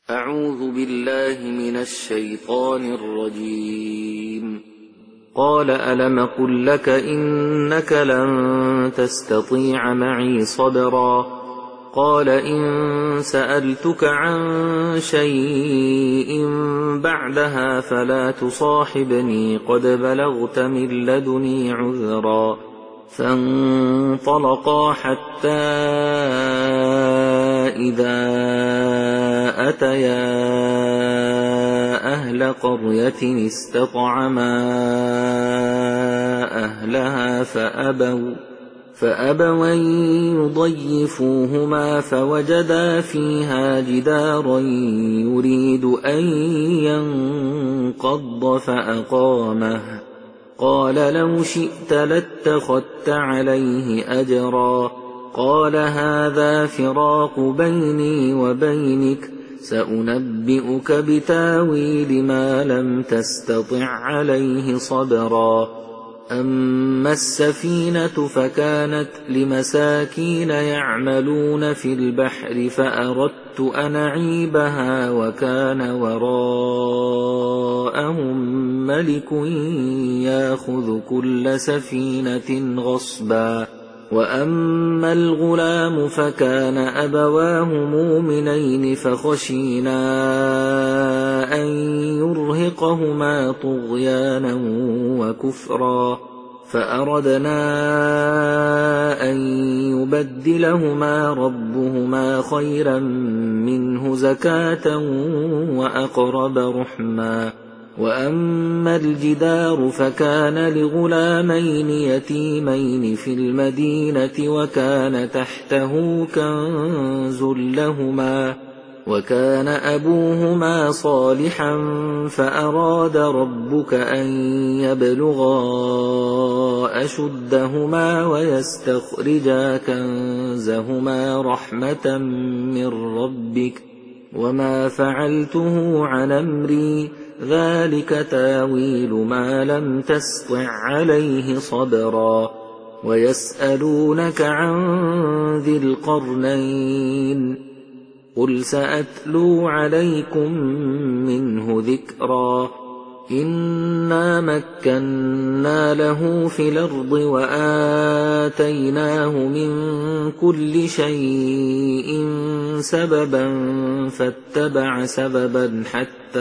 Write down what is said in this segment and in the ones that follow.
أعوذ بالله من الشيطان الرجيم. قال ألم قل لك إنك لن تستطيع معي صبرا. قال إن سألتك عن شيء بعدها فلا تصاحبني قد بلغت من لدني عذرا. فانطلقا حتى إذا أتيا أهل قرية استطعما أهلها فأبوا أن يضيفوهما فوجدا فيها جدارا يريد أن ينقض فأقامه. قال لو شئت لاتخذت عليه أجرا. قال هذا فراق بيني وبينك سأنبئك بتاويل ما لم تستطع عليه صبرا. أما السفينة فكانت لمساكين يعملون في البحر فأردت أن أعيبها وكان وراءهم ملك يأخذ كل سفينة غصبا. وأما الغلام فكان أبواه مؤمنين فخشينا أن يرهقهما طغيانا وكفرا فأردنا أن يبدلهما ربهما خيرا منه زكاة وأقرب رحما. وأما الجدار فكان لغلامين يتيمين في المدينة وكان تحته كنز لهما وكان أبوهما صالحا فأراد ربك أن يبلغا أشدهما ويستخرجا كنزهما رحمة من ربك وما فعلته عن أمري ذلك تاويل ما لم تسطع عليه صبرا. ويسألونك عن ذي القرنين قل سأتلو عليكم منه ذكرا. إنا مكنا له في الأرض وآتيناه من كل شيء سببا فاتبع سببا حتى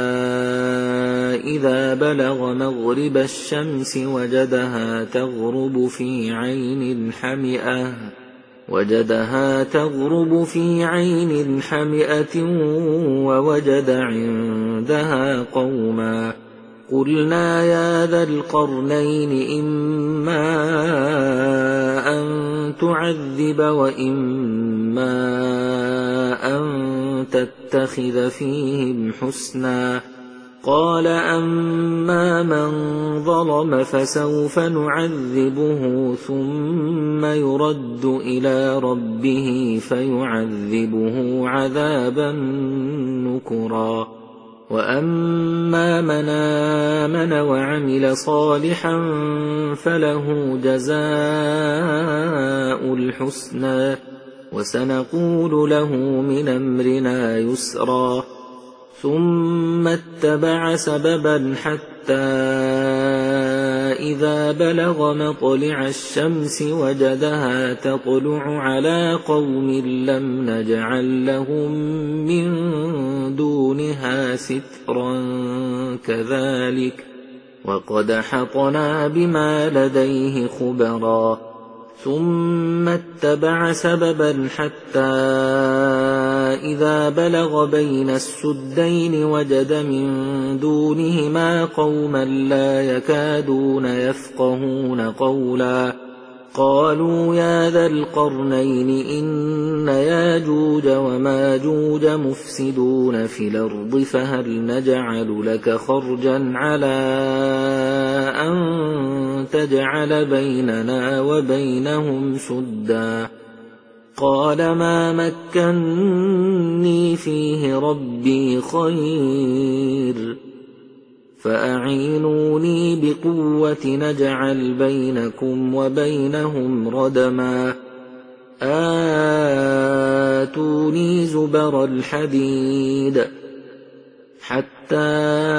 إذا بلغ مغرب الشمس وجدها تغرب في عين حمئة ووجد عندها قوما. قلنا يا ذا القرنين إما أن تعذب وإما أن تتخذ فيهم حسنا. قال أما من ظلم فسوف نعذبه ثم يرد إلى ربه فيعذبه عذابا نكرا. وأما من آمن وعمل صالحا فله جزاء الحسنى وسنقول له من أمرنا يسرا. ثم اتبع سببا حتى إذا بلغ مطلع الشمس وجدها تطلع على قوم لم نجعل لهم من دونها سترا كذلك وقد حطنا بما لديه خبرا. ثم اتبع سببا حتى إذا بلغ بين السدين وجد من دونهما قوما لا يكادون يفقهون قولا. قالوا يا ذا القرنين إن ياجوج وماجوج مفسدون في الأرض فهل نجعل لك خرجا على أن تجعل بيننا وبينهم سدا. قال ما مكني فيه ربي خير فأعينوني بقوة نجعل بينكم وبينهم ردما. آتوني زبر الحديد حتى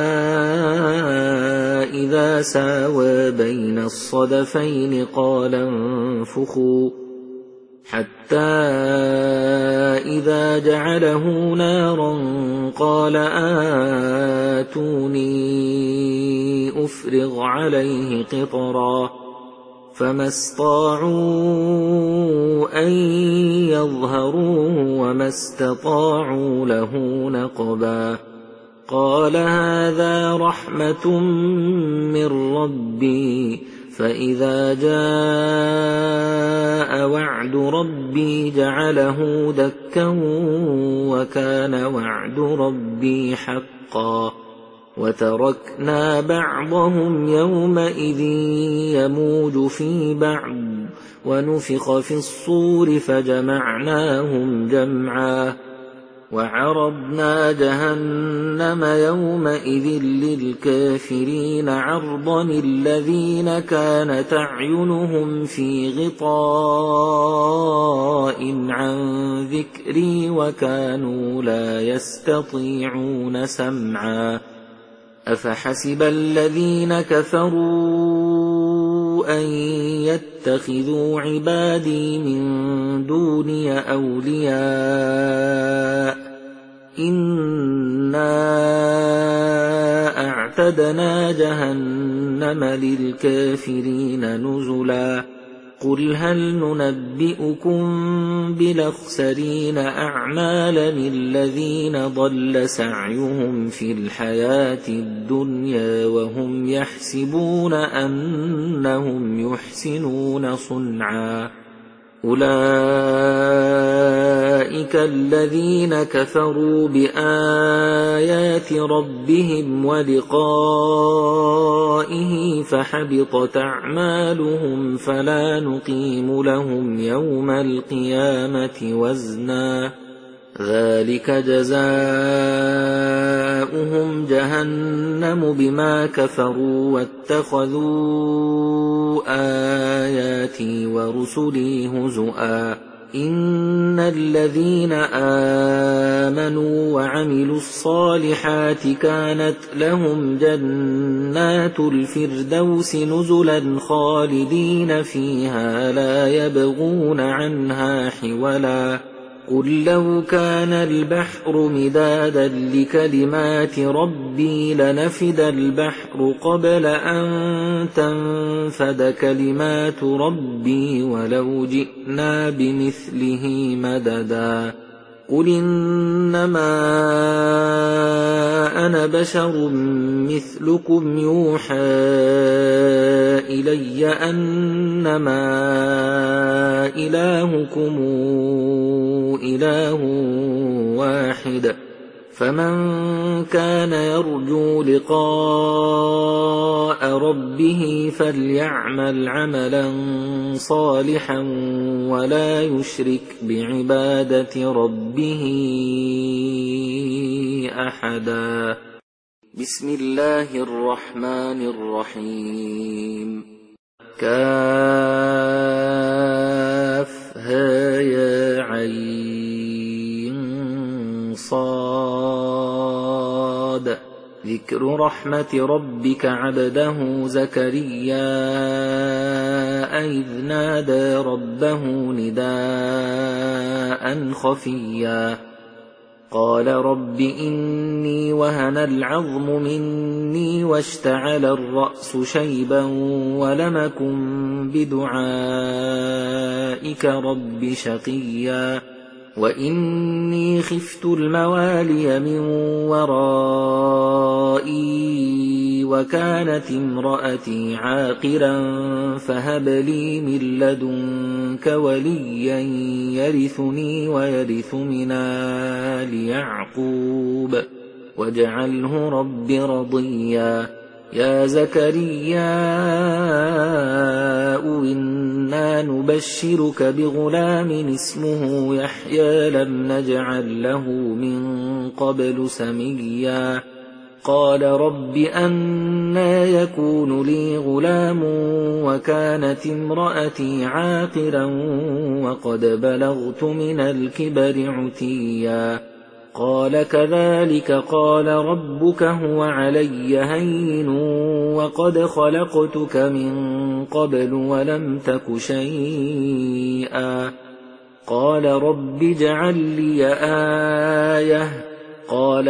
إذا ساوى بين الصدفين قال انفخوا حتى إذا جعله نارا قال آتوني أفرغ عليه قطرا فما استطاعوا أن يظهروه وما استطاعوا له نقبا قال هذا رحمة من ربي فإذا جاء وعد ربي جعله دكا وكان وعد ربي حقا وتركنا بعضهم يومئذ يموج في بعض ونفخ في الصور فجمعناهم جمعا وعرضنا جهنم يومئذ للكافرين عرضا الذين كانت أعينهم في غطاء عن ذكري وكانوا لا يستطيعون سمعا أفحسب الذين كفروا أن يتخذوا عبادي من دوني أولياء إنا أعتدنا جهنم للكافرين نزلا قل هل ننبئكم بالأخسرين أعمالا الذين ضل سعيهم في الحياة الدنيا وهم يحسبون أنهم يحسنون صنعا أولئك الذين كفروا بآيات ربهم ولقائه فحبطت أعمالهم فلا نقيم لهم يوم القيامة وزنا ذلك جزاؤهم جهنم بما كفروا واتخذوا آياتي ورسلي هزؤا إن الذين آمنوا وعملوا الصالحات كانت لهم جنات الفردوس نزلا خالدين فيها لا يبغون عنها حولا قل لو كان البحر مدادا لكلمات ربي لنفد البحر قبل أن تنفد كلمات ربي ولو جئنا بمثله مددا قل إنما أنا بشر مثلكم يوحى إلي أنما إلهكم إله واحد فمن كان يرجو لقاء ربه فليعمل عملا صالحا ولا يشرك بعبادة ربه أحدا بسم الله الرحمن الرحيم كافها يا عين صاد ذكر رحمة ربك عبده زكريا إذ نادى ربه نداء خفيا قال رب إني وهن العظم مني واشتعل الرأس شيبا ولم أكن بدعائك رب شقيا وإني خفت الموالي من ورائي وكانت امرأتي عاقرا فهب لي من لدنك وليا يرثني ويرث من آل يعقوب واجعله رب رضيا يا زكريا إنا نبشرك بغلام اسمه يحيى لم نجعل له من قبل سميا قال رب أنى يكون لي غلام وكانت امرأتي عاقرا وقد بلغت من الكبر عتيا قال كذلك قال ربك هو علي هين وقد خلقتك من قبل ولم تك شيئا قال رب اجعل لي آية قال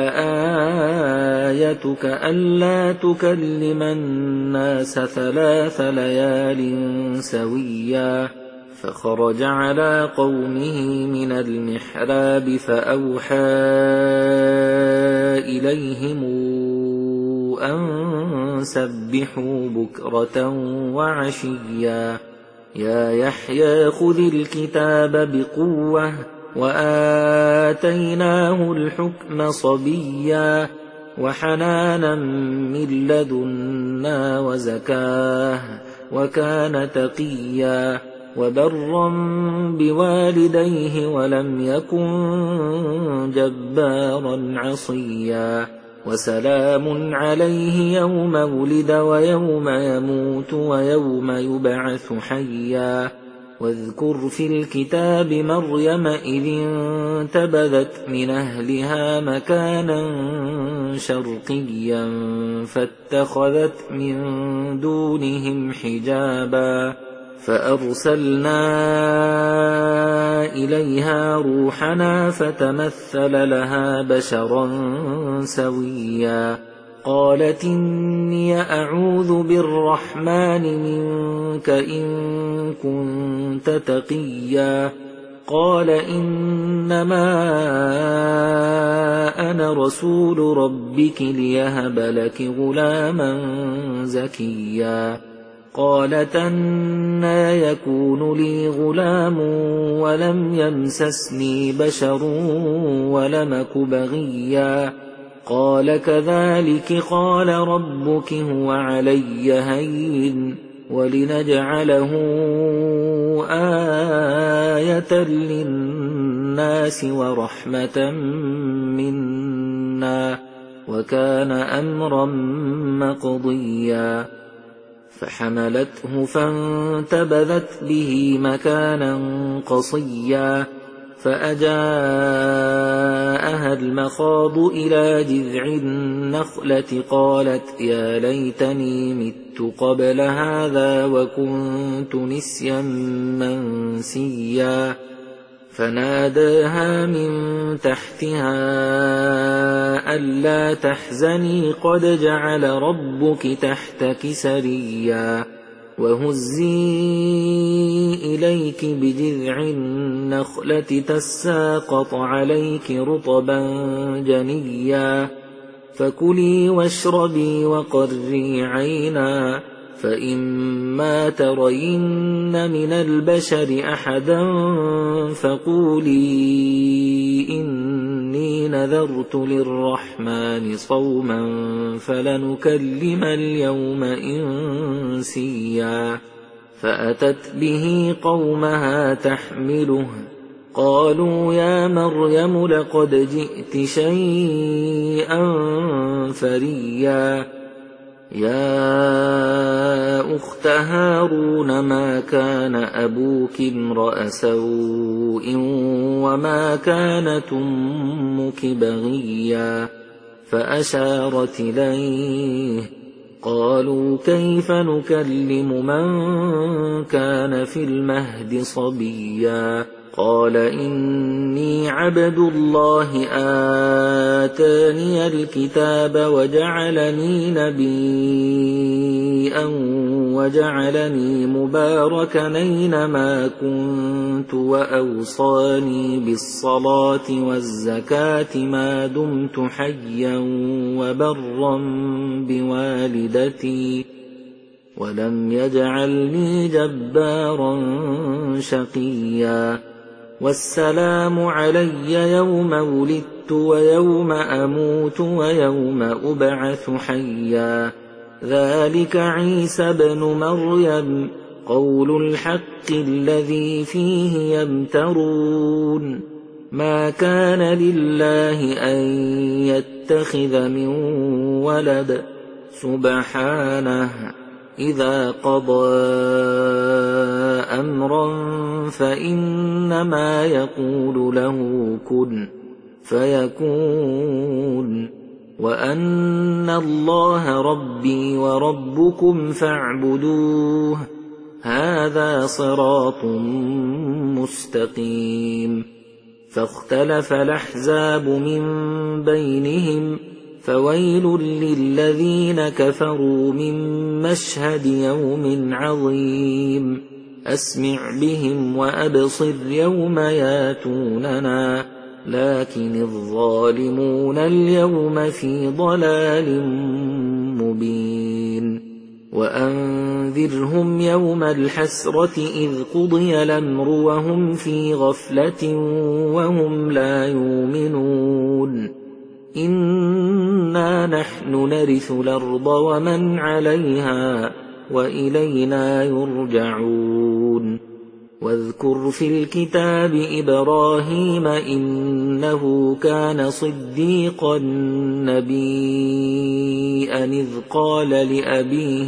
آيتك ألا تكلم الناس 3 ليال سويا فخرج على قومه من المحراب فأوحى إليهم أن سبحوا بكرة وعشيا يا يحيى خذ الكتاب بقوة وآتيناه الحكم صبيا وحنانا من لدنا وزكاه وكان تقيا وبرا بوالديه ولم يكن جبارا عصيا وسلام عليه يوم ولد ويوم يموت ويوم يبعث حيا واذكر في الكتاب مريم إذ انتبذت من أهلها مكانا شرقيا فاتخذت من دونهم حجابا فأرسلنا إليها روحنا فتمثل لها بشرا سويا قالت إني أعوذ بالرحمن منك إن كنت تقيا قال إنما أنا رسول ربك ليهب لك غلاما زكيا قالت أنى يكون لي غلام ولم يمسسني بشر ولمك بغيا قال كذلك قال ربك هو علي هين ولنجعله آية للناس ورحمة منا وكان أمرا مقضيا فحملته فانتبذت به مكانا قصيا فأجاءها المخاض إلى جذع النخلة قالت يا ليتني مت قبل هذا وكنت نسيا منسيا فناداها من تحتها ألا تحزني قد جعل ربك تحتك سريا وهزي إليك بجذع النخلة تساقط عليك رطبا جنيا فكلي واشربي وقري عينا فإما ترين من البشر أحدا فقولي إني نذرت للرحمن صوما فلنكلم اليوم إنسيا فأتت به قومها تحمله قالوا يا مريم لقد جئت شيئا فريا يا أخت هارون ما كان أبوك امرأ سوء وما كانت أمك بغيا فأشارت إليه قالوا كيف نكلم من كان في المهد صبيا قال إني عبد الله آتاني الكتاب وجعلني نبيا وجعلني مباركا أينما كنت وأوصاني بالصلاة والزكاة ما دمت حيا وبرا بوالدتي ولم يجعلني جبارا شقيا والسلام علي يوم ولدت ويوم أموت ويوم أبعث حيا ذلك عيسى بن مريم قول الحق الذي فيه يمترون ما كان لله أن يتخذ من ولد سبحانه إذا قضى أمرا فإنما يقول له كن فيكون وأن الله ربي وربكم فاعبدوه هذا صراط مستقيم فاختلف الأحزاب من بينهم فويل للذين كفروا من مشهد يوم عظيم أسمع بهم وأبصر يوم ياتوننا لكن الظالمون اليوم في ضلال مبين وأنذرهم يوم الحسرة إذ قضي الأمر وهم في غفلة وهم لا يؤمنون إنا نحن نرث الأرض ومن عليها وإلينا يرجعون واذكر في الكتاب إبراهيم إنه كان صديقا نبيا إذ قال لأبيه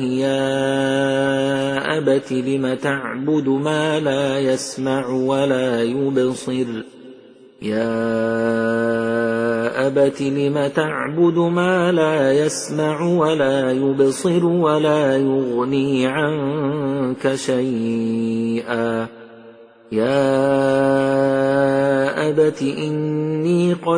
يا أبت لم تعبد ما لا يسمع ولا يبصر يا أبت لم تعبد ما لا يسمع ولا يبصر ولا يغني عنك شيئا يا أبت إني قد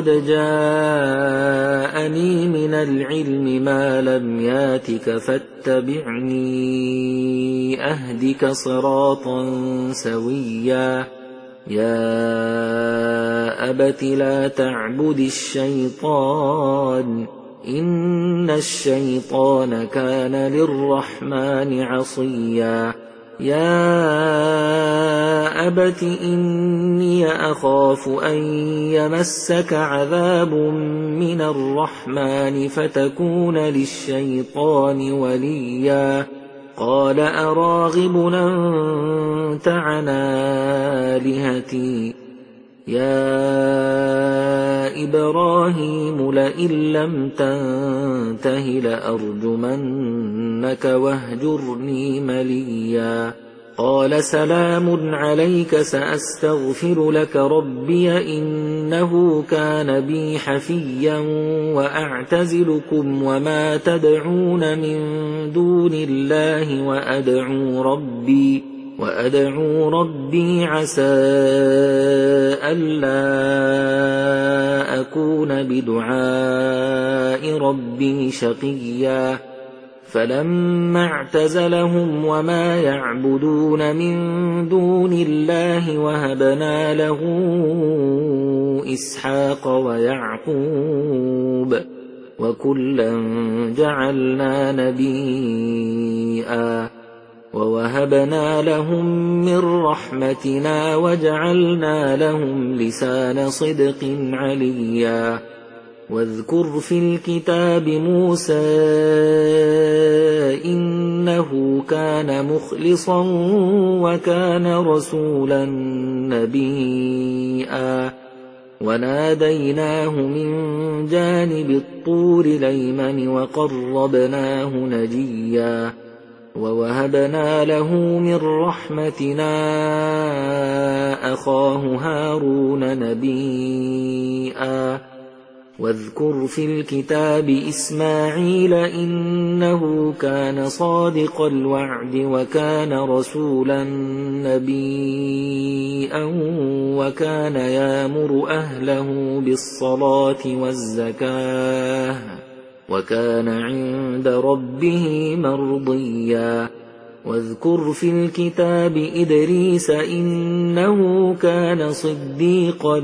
جاءني من العلم ما لم ياتك فاتبعني أهدك صراطا سويا يا أبت لا تعبد الشيطان إن الشيطان كان للرحمن عصيا يا أبت إني أخاف أن يمسك عذاب من الرحمن فتكون للشيطان وليا قال أراغب أنت عن آلهتي يا إبراهيم لئن لم تنته لأرجمنك واهجرني مليا قال سلام عليك سأستغفر لك ربي إنه كان بي حفيا وأعتزلكم وما تدعون من دون الله وأدعو ربي عسى ألا أكون بدعاء ربي شقيا فلما اعتزلهم وما يعبدون من دون الله وهبنا له إسحاق ويعقوب وكلا جعلنا نبيا ووهبنا لهم من رحمتنا وجعلنا لهم لسان صدق عليا واذكر في الكتاب موسى إنه كان مخلصا وكان رسولا نبيا وناديناه من جانب الطور الأيمن وقربناه نجيا ووهبنا له من رحمتنا أخاه هارون نبيا واذكر في الكتاب إسماعيل إنه كان صادق الوعد وكان رسولا نبيا وكان يأمر أهله بالصلاة والزكاة وكان عند ربه مرضيا واذكر في الكتاب إدريس إنه كان صديقا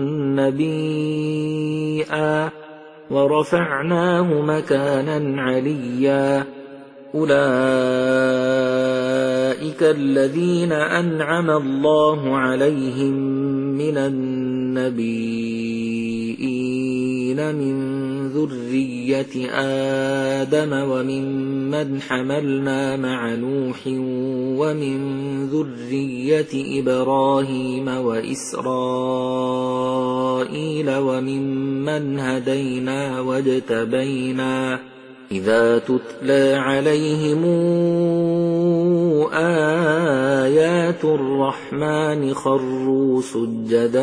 نبيا ورفعناه مكانا عليا أولئك الذين أنعم الله عليهم من النبيين من ذرية آدم وممن حملنا مع نوح ومن ذرية إبراهيم وإسرائيل وممن هدينا واجتبينا إذا تتلى عليهم آيات الرحمن خروا سجدا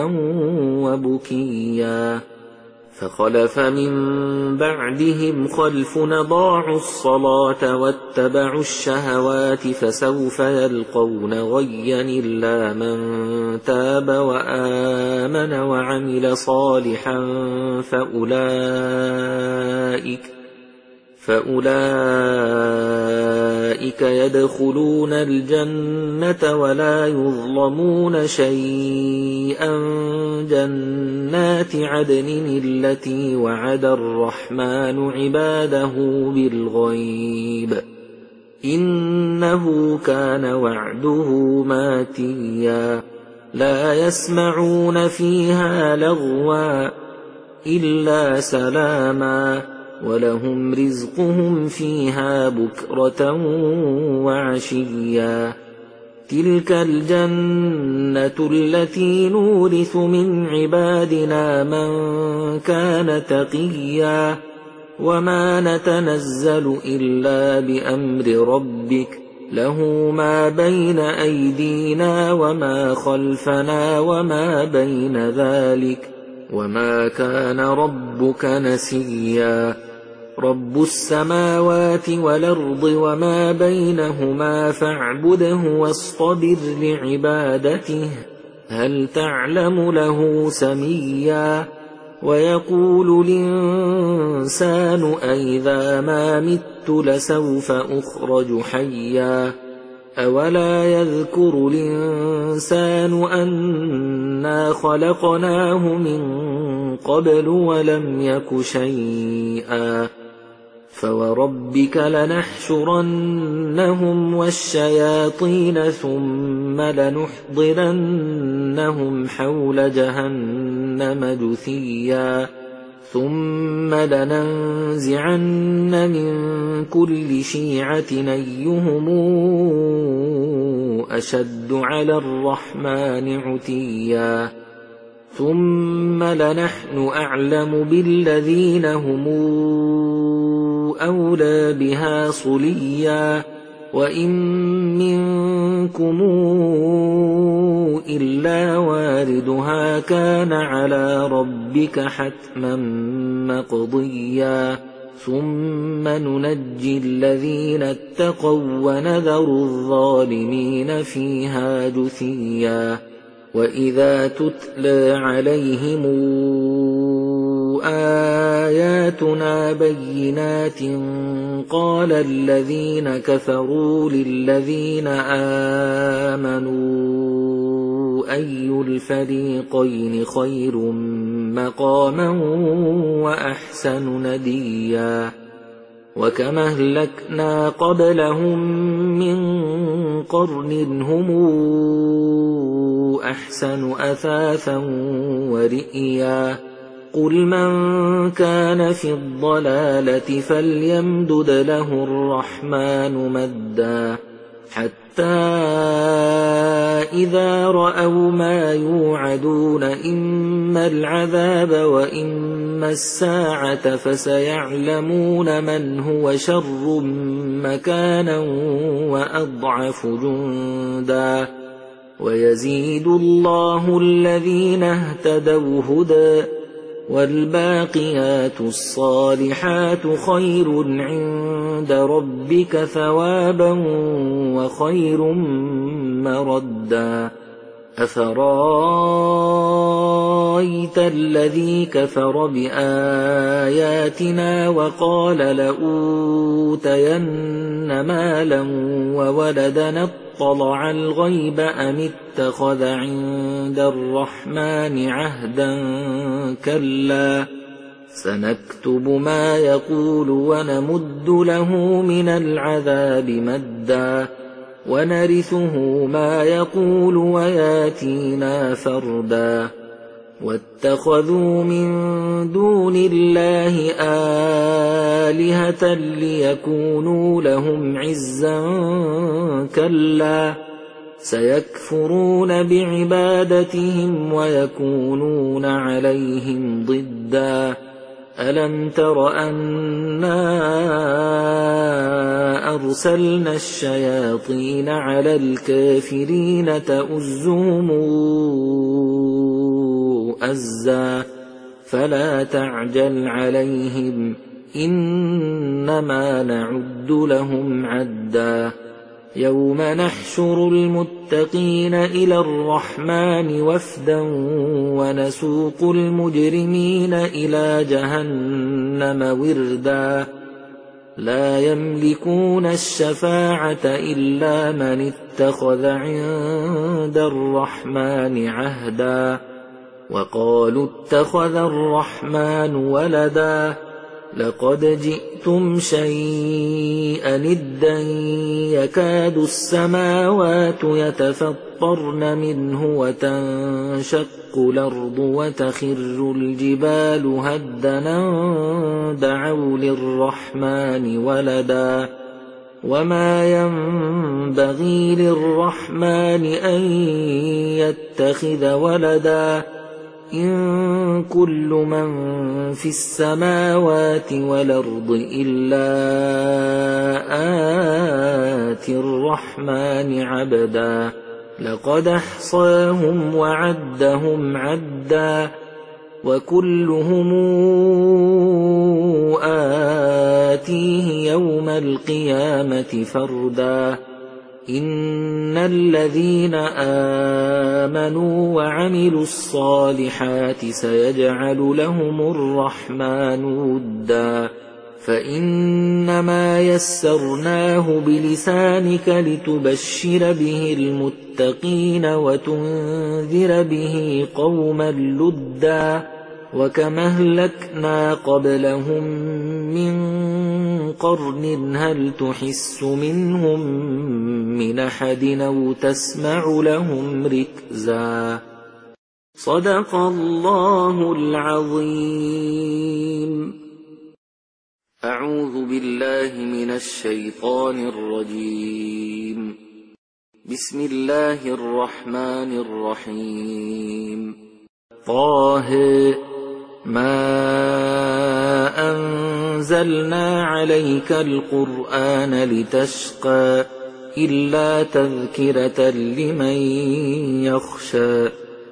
وبكيا فخلف من بعدهم خلف أضاعوا الصلاة واتبعوا الشهوات فسوف يلقون غيا إلا من تاب وآمن وعمل صالحا فأولئك يدخلون الجنة ولا يظلمون شيئا جنات عدن التي وعد الرحمن عباده بالغيب إنه كان وعده ماتيا لا يسمعون فيها لغوا إلا سلاما ولهم رزقهم فيها بكرة وعشيا تلك الجنة التي نورث من عبادنا من كان تقيا وما نتنزل إلا بأمر ربك له ما بين أيدينا وما خلفنا وما بين ذلك وما كان ربك نسيا رب السماوات والأرض وما بينهما فاعبده واصطبر لعبادته هل تعلم له سميا ويقول الإنسان أئذا ما مت لسوف أخرج حيا أولا يذكر الإنسان أنا خلقناه من قبل ولم يك شيئا فوربك لنحشرنهم والشياطين ثم لنحضرنهم حول جهنم جثيا ثم لننزعن من كل شيعة أيهم أشد على الرحمن عتيا ثم لنحن أعلم بالذين هم أولى بها صليا وإن منكم إلا واردها كان على ربك حتما مقضيا ثم ننجي الذين اتقوا ونذر الظالمين فيها جثيا وإذا تتلى عليهم آياتنا بينات قال الذين كفروا للذين آمنوا أي الفريقين خير مقاما وأحسن نديا وكم أهلكنا قبلهم من قرن هم أحسن أثاثا ورئيا قل من كان في الضلالة فليمدد له الرحمن مدا حتى إذا رأوا ما يوعدون إما العذاب وإما الساعة فسيعلمون من هو شر مكانا وأضعف جندا ويزيد الله الذين اهتدوا هدى والباقيات الصالحات خير عند ربك ثوابا وخير مردا أفرايت الذي كفر بآياتنا وقال لأوتين مالا وولدا اطلع الغيب أم اتخذ عند الرحمن عهدا كلا سنكتب ما يقول ونمد له من العذاب مدا ونرثه ما يقول وياتينا فردا واتخذوا من دون الله آلهة ليكونوا لهم عزا كلا سيكفرون بعبادتهم ويكونون عليهم ضدا ألم تر أنا أرسلنا الشياطين على الكافرين تؤزهم أزا فلا تعجل عليهم إنما نعد لهم عدا يوم نحشر المتقين إلى الرحمن وفدا ونسوق المجرمين إلى جهنم وردا لا يملكون الشفاعة إلا من اتخذ عند الرحمن عهدا وقالوا اتخذ الرحمن ولدا لقد جئتم شيئا إدا يكاد السماوات يتفطرن منه وتنشق الأرض وتخر الجبال هدنا دعوا للرحمن ولدا وما ينبغي للرحمن أن يتخذ ولدا إن كل من في السماوات والأرض إلا آتي الرحمن عبدا لقد أحصاهم وعدهم عدا وكلهم آتيه يوم القيامة فردا إن الذين آمنوا وعملوا الصالحات سيجعل لهم الرحمن ودا فإنما يسرناه بلسانك لتبشر به المتقين وتنذر به قوما لدا وكم أهلكنا قبلهم من قرن هل تحس منهم من أحد أو تسمع لهم ركزا صدق الله العظيم. أعوذ بالله من الشيطان الرجيم. بسم الله الرحمن الرحيم. طه ما أنزلنا عليك القرآن لتشقى إلا تذكرة لمن يخشى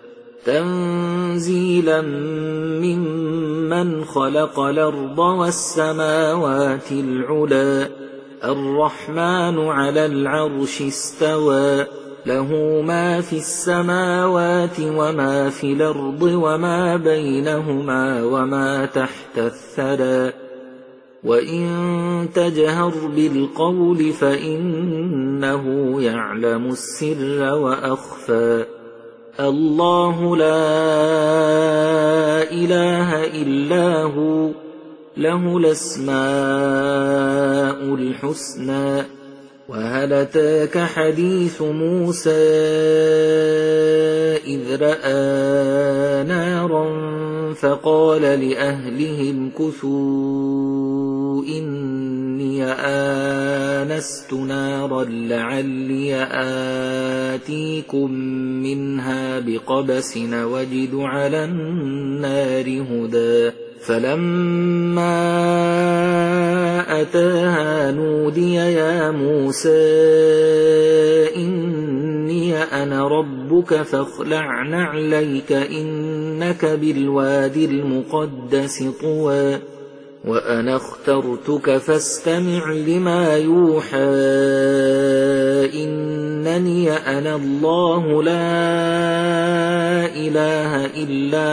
تنزيلا ممن خلق الأرض والسماوات العلى الرحمن على العرش استوى له ما في السماوات وما في الأرض وما بينهما وما تحت الثرى وإن تجهر بالقول فإنه يعلم السر وأخفى الله لا إله إلا هو له الأسماء الحسنى وهل أتاك حديث موسى إذ رأى نارا فقال لأهلهم كثوا إني آنست نارا لعلي آتيكم منها بقبس وجد على النار هدى فلما أتاها نودي يا موسى إني أنا ربك فاخلع نعليك إنك بالوادي المقدس طوى وأنا اخترتك فاستمع لما يوحى إنني أنا الله لا إله إلا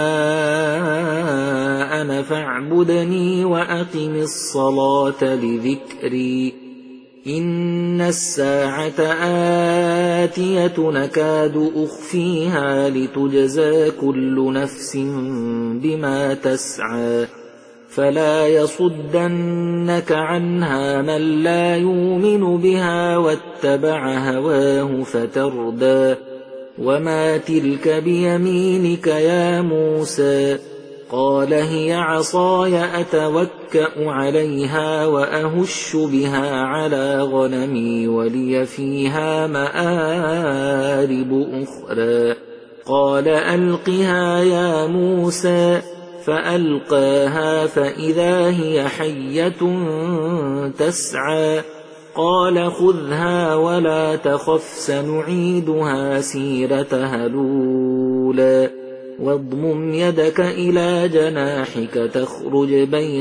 أنا فاعبدني وأقم الصلاة لذكري إن الساعة آتية نكاد أخفيها لتجزى كل نفس بما تسعى فلا يصدنك عنها من لا يؤمن بها واتبع هواه فتردى وما تلك بيمينك يا موسى قال هي عصاي أتوكأ عليها وأهش بها على غنمي ولي فيها مآرب أخرى قال ألقها يا موسى فألقاها فإذا هي حية تسعى قال خذها ولا تخف سنعيدها سيرتها الأولى واضمم يدك إلى جناحك تخرج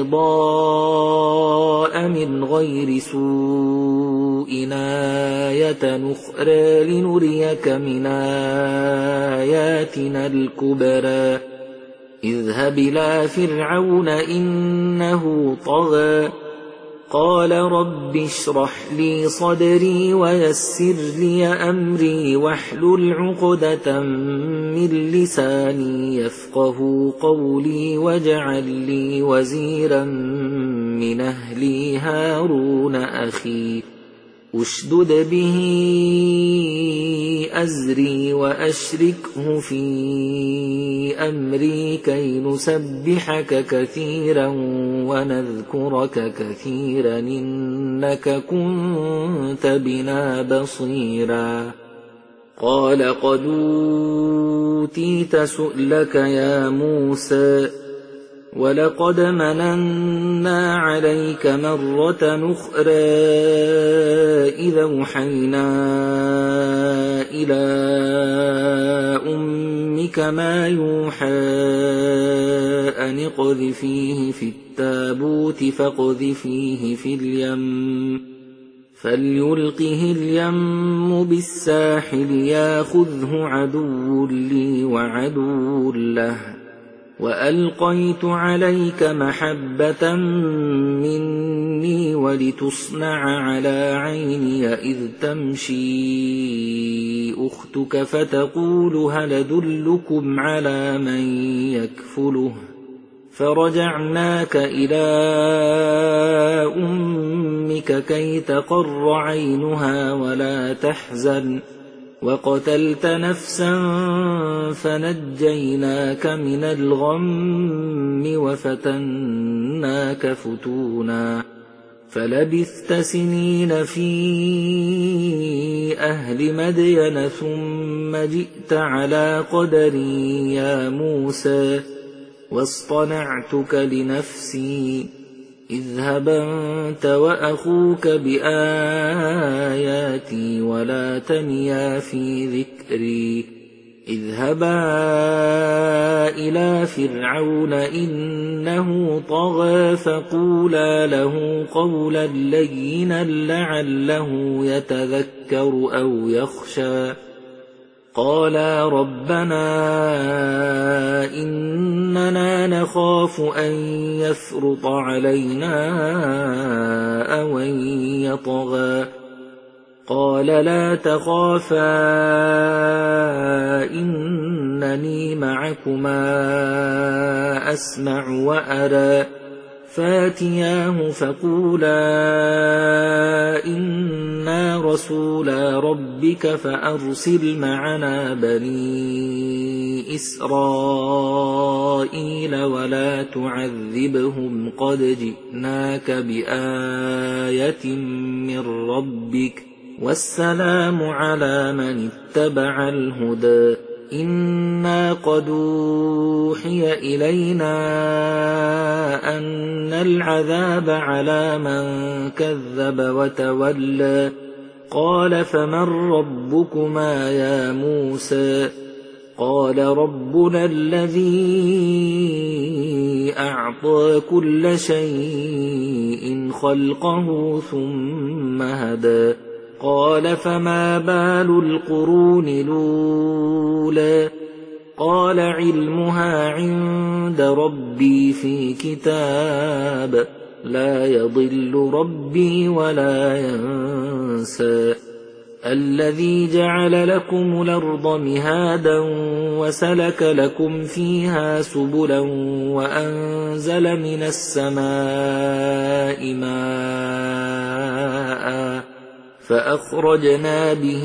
بيضاء من غير سوء آية أخرى لنريك من آياتنا الكبرى اذهب إلى فرعون إنه طغى قال رب اشرح لي صدري ويسر لي أمري واحلل عقدة من لساني يفقه قولي واجعل لي وزيرا من أهلي هارون أخي أشدد به أزري وأشركه في أمري كي نسبحك كثيرا ونذكرك كثيرا إنك كنت بنا بصيرا قال قد أوتيت سؤلك يا موسى ولقد مننا عليك مرة أخرى إذا أوحينا إلى أمك ما يوحى أن اقذفيه في التابوت فاقذفيه في اليم فليلقه اليم بالساحل ياخذه عدو لي وعدو له وألقيت عليك محبة مني ولتصنع على عيني إذ تمشي أختك فتقول هل أدلكم على من يكفله فرجعناك إلى أمك كي تقر عينها ولا تحزن وقتلت نفسا فنجيناك من الغم وفتناك فتونا فلبثت سنين في أهل مدين ثم جئت على قدري يا موسى واصطنعتك لنفسي اذهب أنت وأخوك بآياتي ولا تنيا في ذكري اذهبا إلى فرعون إنه طغى فقولا له قولا لينا لعله يتذكر أو يخشى قالا ربنا إننا نخاف أن يفرط علينا أو أن يطغى قال لا تخافا إنني معكما أسمع وأرى فاتياه فقولا إنا رسولا ربك فأرسل معنا بني إسرائيل ولا تعذبهم قد جئناك بآية من ربك والسلام على من اتبع الهدى إنا قد أوحي إلينا أن العذاب على من كذب وتولى قال فمن ربكما يا موسى قال ربنا الذي أعطى كل شيء خلقه ثم هدى قال فما بال القرون الأولى قال علمها عند ربي في كتاب لا يضل ربي ولا ينسى الذي جعل لكم الأرض مهادا وسلك لكم فيها سبلا وأنزل من السماء ماء فأخرجنا به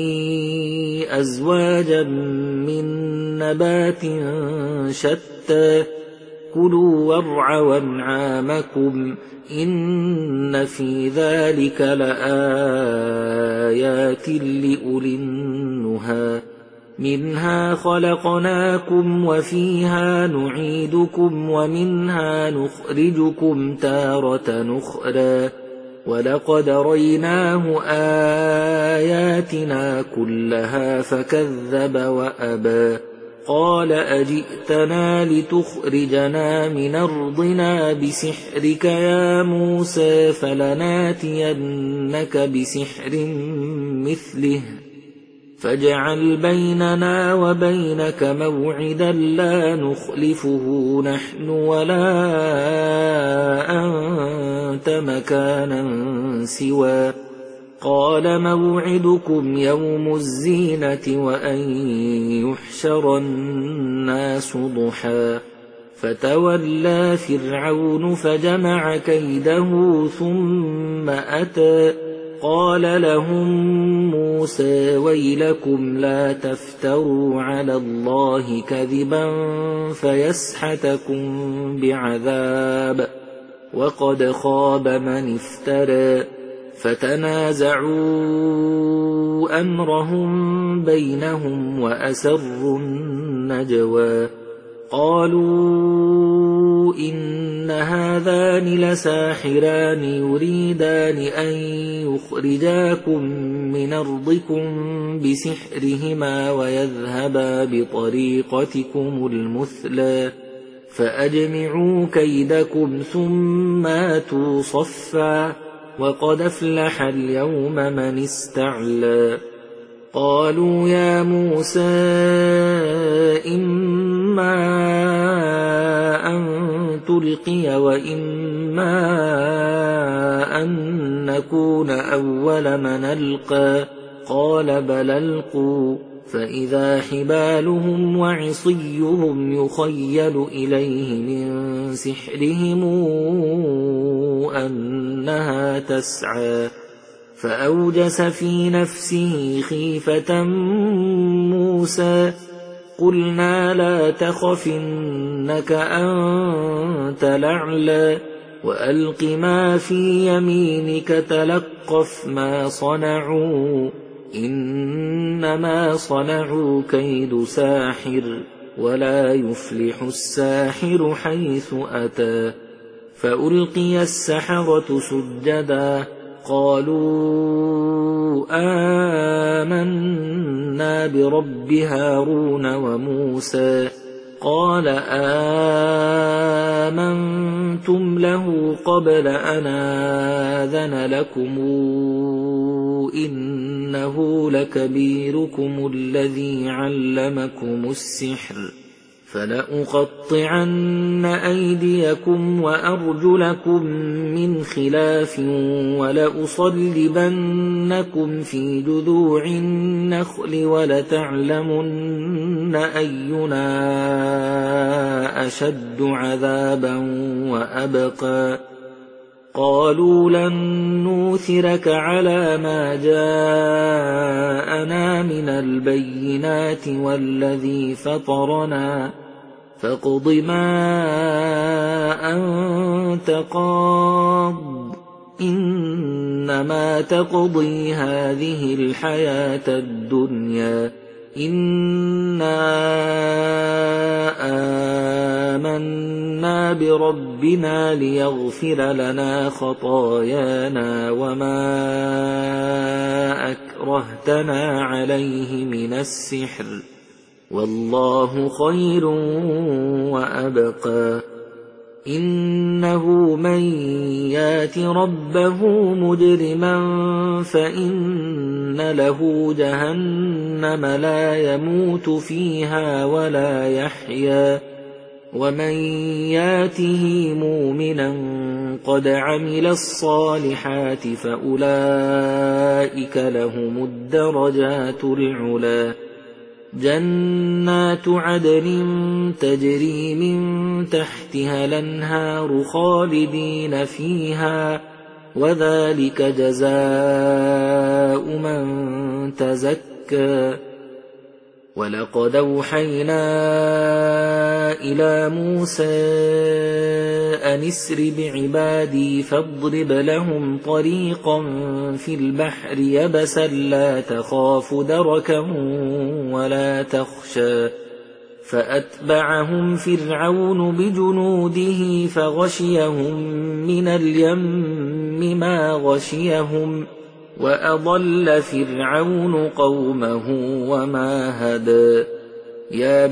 أزواجا من نبات شتى كلوا وارعوا أنعامكم إن في ذلك لآيات لأولي النهى منها خلقناكم وفيها نعيدكم ومنها نخرجكم تارة أخرى ولقد ريناه آياتنا كلها فكذب وأبى قال أجئتنا لتخرجنا من أرضنا بسحرك يا موسى فلناتينك بسحر مثله فاجعل بيننا وبينك موعدا لا نخلفه نحن ولا أنت مكانا سوى قال موعدكم يوم الزينة وأن يحشر الناس ضحى فتولى فرعون فجمع كيده ثم أتى قال لهم موسى ويلكم لا تفتروا على الله كذبا فيسحتكم بعذاب وقد خاب من افترى فتنازعوا أمرهم بينهم وأسروا النجوى قالوا إن هذان لساحران يريدان أن يخرجاكم من أرضكم بسحرهما ويذهبا بطريقتكم المثلى فأجمعوا كيدكم ثم آتوا صفا وقد أفلح اليوم من استعلى قالوا يا موسى إما أن تلقي وإما أن نكون أول من ألقى قال بل ألقوا فإذا حبالهم وعصيهم يخيل إليه من سحرهم أنها تسعى فأوجس في نفسه خيفة موسى قلنا لا تخف إنك أنت الأعلى وألق ما في يمينك تلقف ما صنعوا إنما صنعوا كيد ساحر ولا يفلح الساحر حيث أتى فألقي السحرة سجدا قالوا آمنا برب هارون وموسى قال آمنتم له قبل أن آذن لكم إنه لكبيركم الذي علمكم السحر فلأقطعن أيديكم وأرجلكم من خلاف ولأصلبنكم في جذوع النخل ولتعلمن أينا أشد عذابا وأبقى قالوا لن نوثرك على ما جاءنا من البينات والذي فطرنا فاقض ما أنت قاض إنما تقضي هذه الحياة الدنيا إنا آمنا بربنا ليغفر لنا خطايانا وما أكرهتنا عليه من السحر والله خير وأبقى إنه من يات ربه مجرما فإن له جهنم لا يموت فيها ولا يحيا ومن ياته مؤمنا قد عمل الصالحات فأولئك لهم الدرجات العلى جنات عدن تجري من تحتها الأنهار خالدين فيها وذلك جزاء من تزكى. ولقد أوحينا إلى موسى أن اسر بعبادي فاضرب لهم طريقا في البحر يبسا لا تخاف دركا ولا تخشى. فأتبعهم فرعون بجنوده فغشيهم من اليم ما غشيهم، وأضل فرعون قومه وما هدى. يا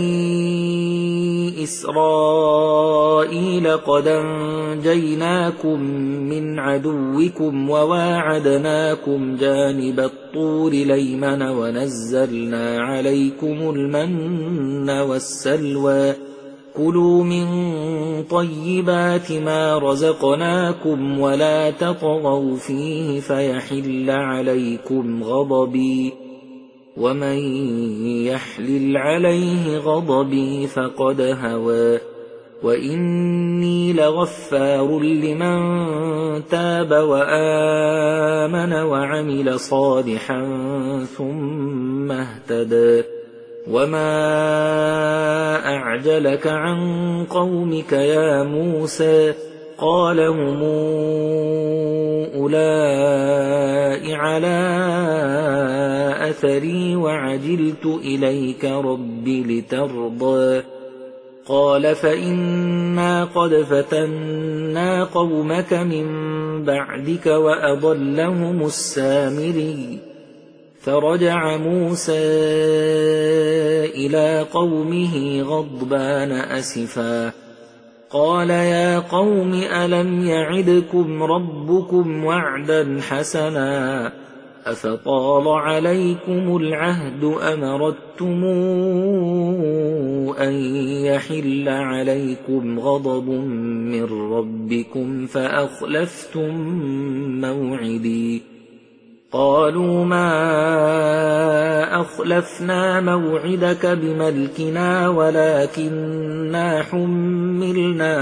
بني إسرائيل قد أنجيناكم من عدوكم وواعدناكم جانب الطور الأيمن ونزلنا عليكم المن والسلوى. كلوا من طيبات ما رزقناكم ولا تطغوا فيه فيحل عليكم غضبي، ومن يحلل عليه غضبي فقد هوى. وإني لغفار لمن تاب وآمن وعمل صالحا ثم اهتدى. وما أعجلك عن قومك يا موسى؟ قال هم أولئك على أثري وعجلت إليك رب لترضى. قال فإنا قد فتنا قومك من بعدك وأضلهم السامري. فرجع موسى إلى قومه غضبان أسفا قال يا قوم ألم يعدكم ربكم وعدا حسنا أفطال عليكم العهد أم أردتم أن يحل عليكم غضب من ربكم فأخلفتم موعدي. قالوا ما أخلفنا موعدك بملكنا ولكننا حملنا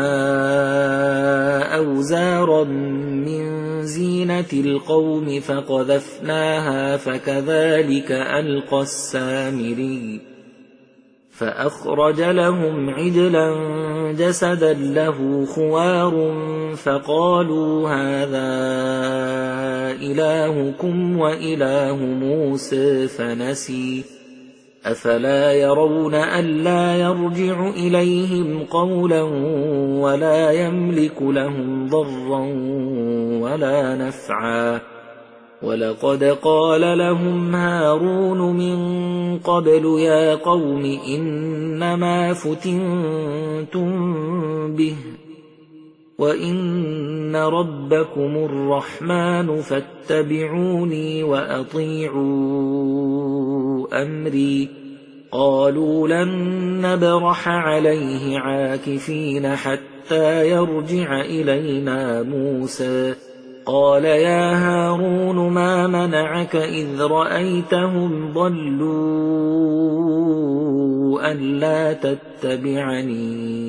أوزارا من زينة القوم فقذفناها فكذلك ألقى السامري. فأخرج لهم عجلا جسدا له خوار فقالوا هذا إلهكم وإله موسى فنسي. أفلا يرون ألا يرجع إليهم قولا ولا يملك لهم ضرا ولا نفعا. ولقد قال لهم هارون من قبل يا قوم إنما فتنتم به وإن ربكم الرحمن فاتبعوني وأطيعوا أمري. قالوا لن نبرح عليه عاكفين حتى يرجع إلينا موسى. قال يا هارون ما منعك إذ رأيتهم ضلوا ألا تتبعني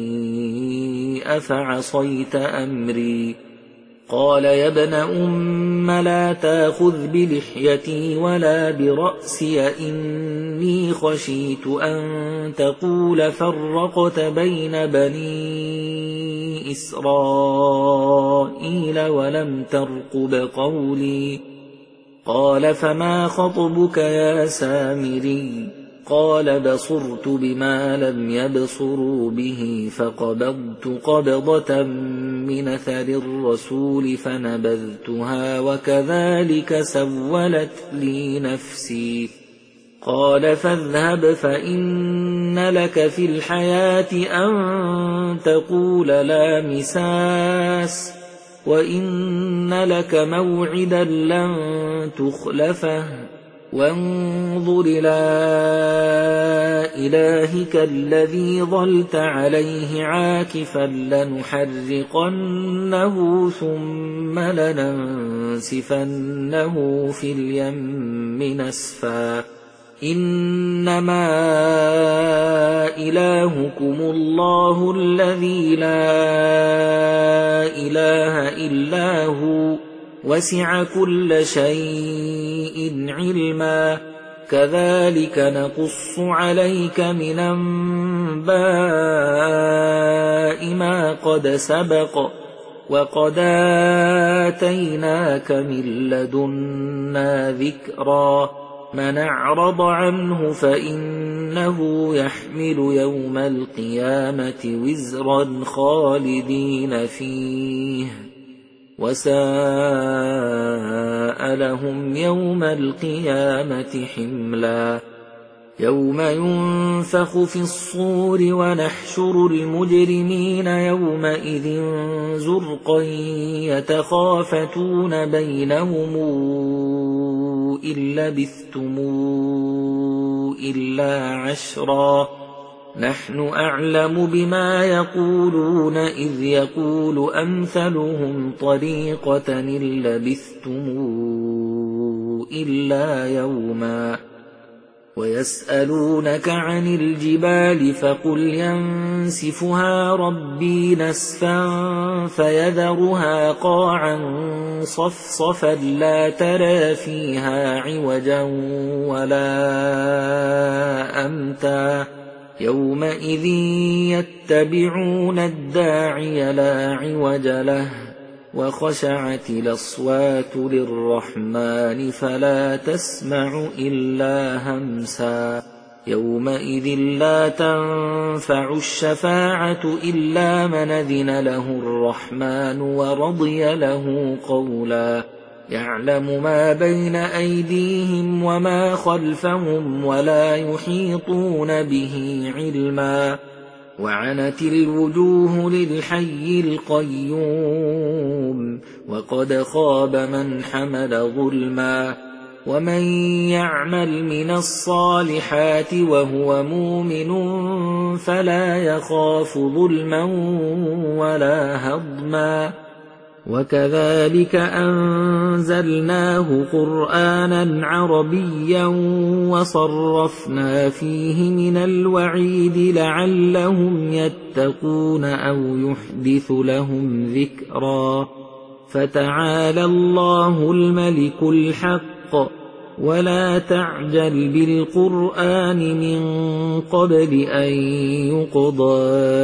أفعصيت أمري. قال يا ابن أم لا تأخذ بلحيتي ولا برأسي إني خشيت أن تقول فرقت بين بني إسرائيل ولم ترقب قولي. قال فما خطبك يا سامري؟ قال بصرت بما لم يبصروا به فقبضت قبضة من أثر الرسول فنبذتها وكذلك سولت لي نفسي. قال فاذهب فإن لك في الحياة أن تقول لا مساس وإن لك موعدا لن تخلفه وانظر إلى إلهك الذي ظلت عليه عاكفا لنحرقنه ثم لننسفنه في اليم نسفا. إنما إلهكم الله الذي لا إله إلا هو وسع كل شيء علما كذلك نقص عليك من أنباء ما قد سبق وقد آتيناك من لدنا ذكرا من أعرض عنه فإنه يحمل يوم القيامة وزرا خالدين فيه وساء لهم يوم القيامة حملا يوم ينفخ في الصور ونحشر المجرمين يومئذ زرقا يتخافتون بينهم إن لبثتم إلا عشرا نحن أعلم بما يقولون إذ يقول أمثلهم طريقة إن لبثتم إلا يوما ويسألونك عن الجبال فقل ينسفها ربي نسفا فيذرها قاعا صفصفا لا ترى فيها عوجا ولا أمتا يومئذ يتبعون الداعي لا عوج له وخشعت الأصوات للرحمن فلا تسمع إلا همسا يومئذ لا تنفع الشفاعة إلا من أذن له الرحمن ورضي له قولا يعلم ما بين أيديهم وما خلفهم ولا يحيطون به علما وعنت الوجوه للحي القيوم وقد خاب من حمل ظلما ومن يعمل من الصالحات وهو مؤمن فلا يخاف ظلما ولا هضما وكذلك أنزلناه قرآنا عربيا وصرفنا فيه من الوعيد لعلهم يتقون أو يحدث لهم ذكرا فتعالى الله الملك الحق ولا تعجل بالقرآن من قبل أن يقضى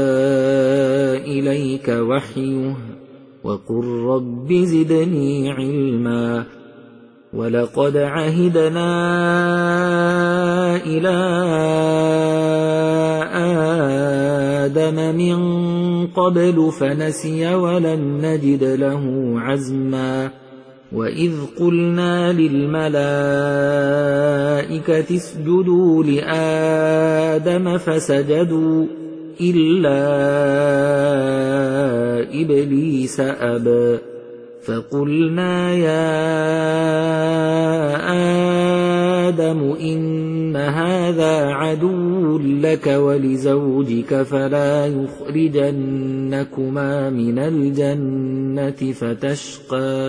إليك وحيه وقل رب زدني علما ولقد عهدنا إلى آدم من قبل فنسي ولم نجد له عزما وإذ قلنا للملائكة اسجدوا لآدم فسجدوا إلا إبليس أبى فقلنا يا آدم إن هذا عدو لك ولزوجك فلا يخرجنكما من الجنة فتشقى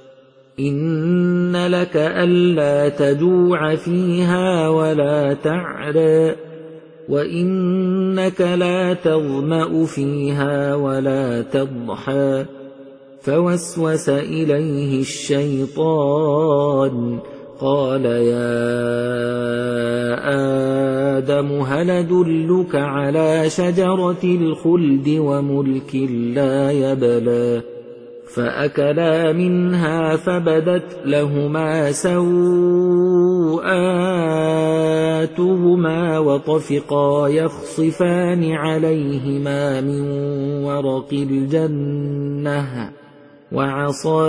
إن لك ألا تجوع فيها ولا تعرى وإنك لا تظمأ فيها ولا تضحى فوسوس إليه الشيطان قال يا آدم هل أدلك على شجرة الخلد وملك لا يبلى فأكلا منها فبدت لهما سوءاتهما وطفقا يخصفان عليهما من ورق الجنة وعصى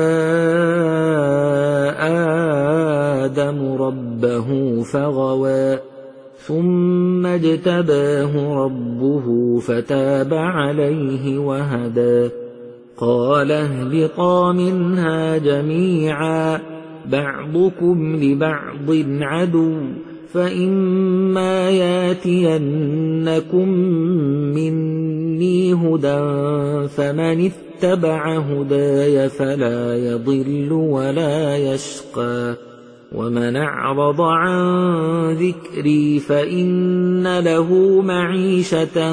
آدم ربه فغوى ثم اجتباه ربه فتاب عليه وهدى قال اهبطا منها جميعا بعضكم لبعض عدو فإما ياتينكم مني هدى فمن اتبع هداي فلا يضل ولا يشقى ومن أعرض عن ذكري فإن له معيشة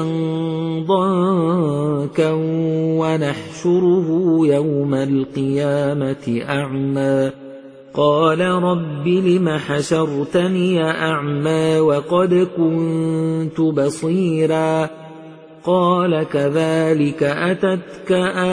ضنكا ونحشره يوم القيامة أعمى قال رب لم حشرتني أعمى وقد كنت بصيرا قال كذلك أتتك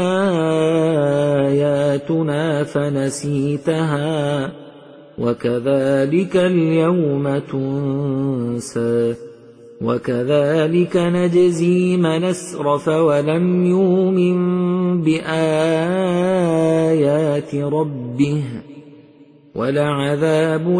آياتنا فنسيتها وكذلك اليوم تنسى وكذلك نجزي من أسرف ولم يؤمن بآيات ربه ولعذاب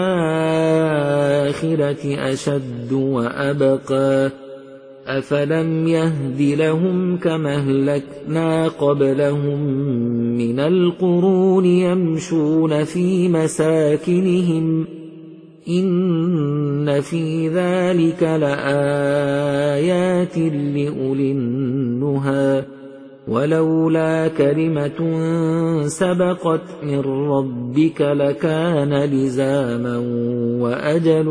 الآخرة أشد وأبقى أفلم يهد لهم كما أهلكنا قبلهم من القرون يمشون في مساكنهم إن في ذلك لآيات لأولي النهى ولولا كلمة سبقت من ربك لكان لزاما وأجل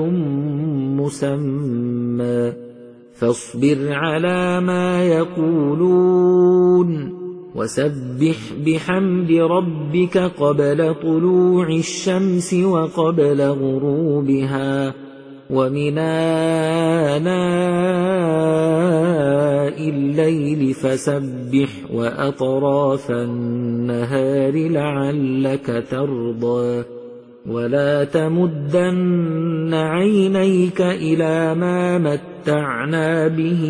مسمى فاصبر على ما يقولون وسبح بحمد ربك قبل طلوع الشمس وقبل غروبها ومن آناء الليل فسبح وأطراف النهار لعلك ترضى ولا تمدن عينيك إلى ما متعنا به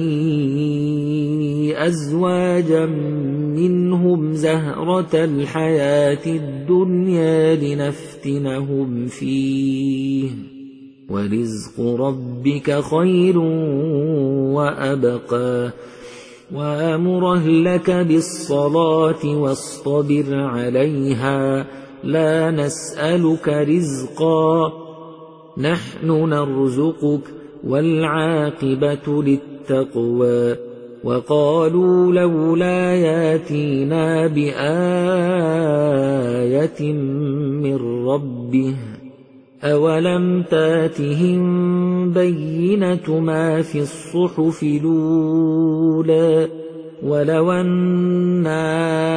أزواجا منهم زهرة الحياة الدنيا لنفتنهم فيه ورزق ربك خير وأبقى وأمر أهلك بالصلاة واصطبر عليها لا نسألك رزقا نحن نرزقك والعاقبة للتقوى وقالوا لولا ياتينا بآية من ربه أولم تاتهم بينة ما في الصحف الأولى ولو أنا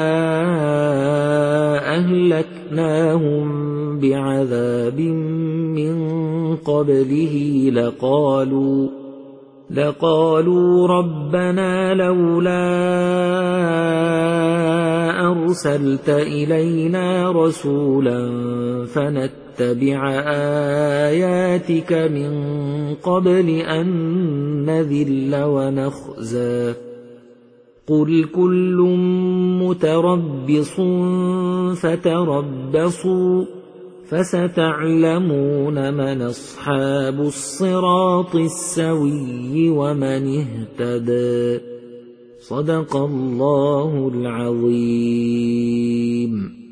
أهلكناهم بعذاب من قبله لقالوا ربنا لولا أرسلت إلينا رسولا فنتبع آياتك من قبل أن نذل ونخزى قل كل متربص فتربصوا فستعلمون من أصحاب الصراط السوي ومن اهتدى صدق الله العظيم.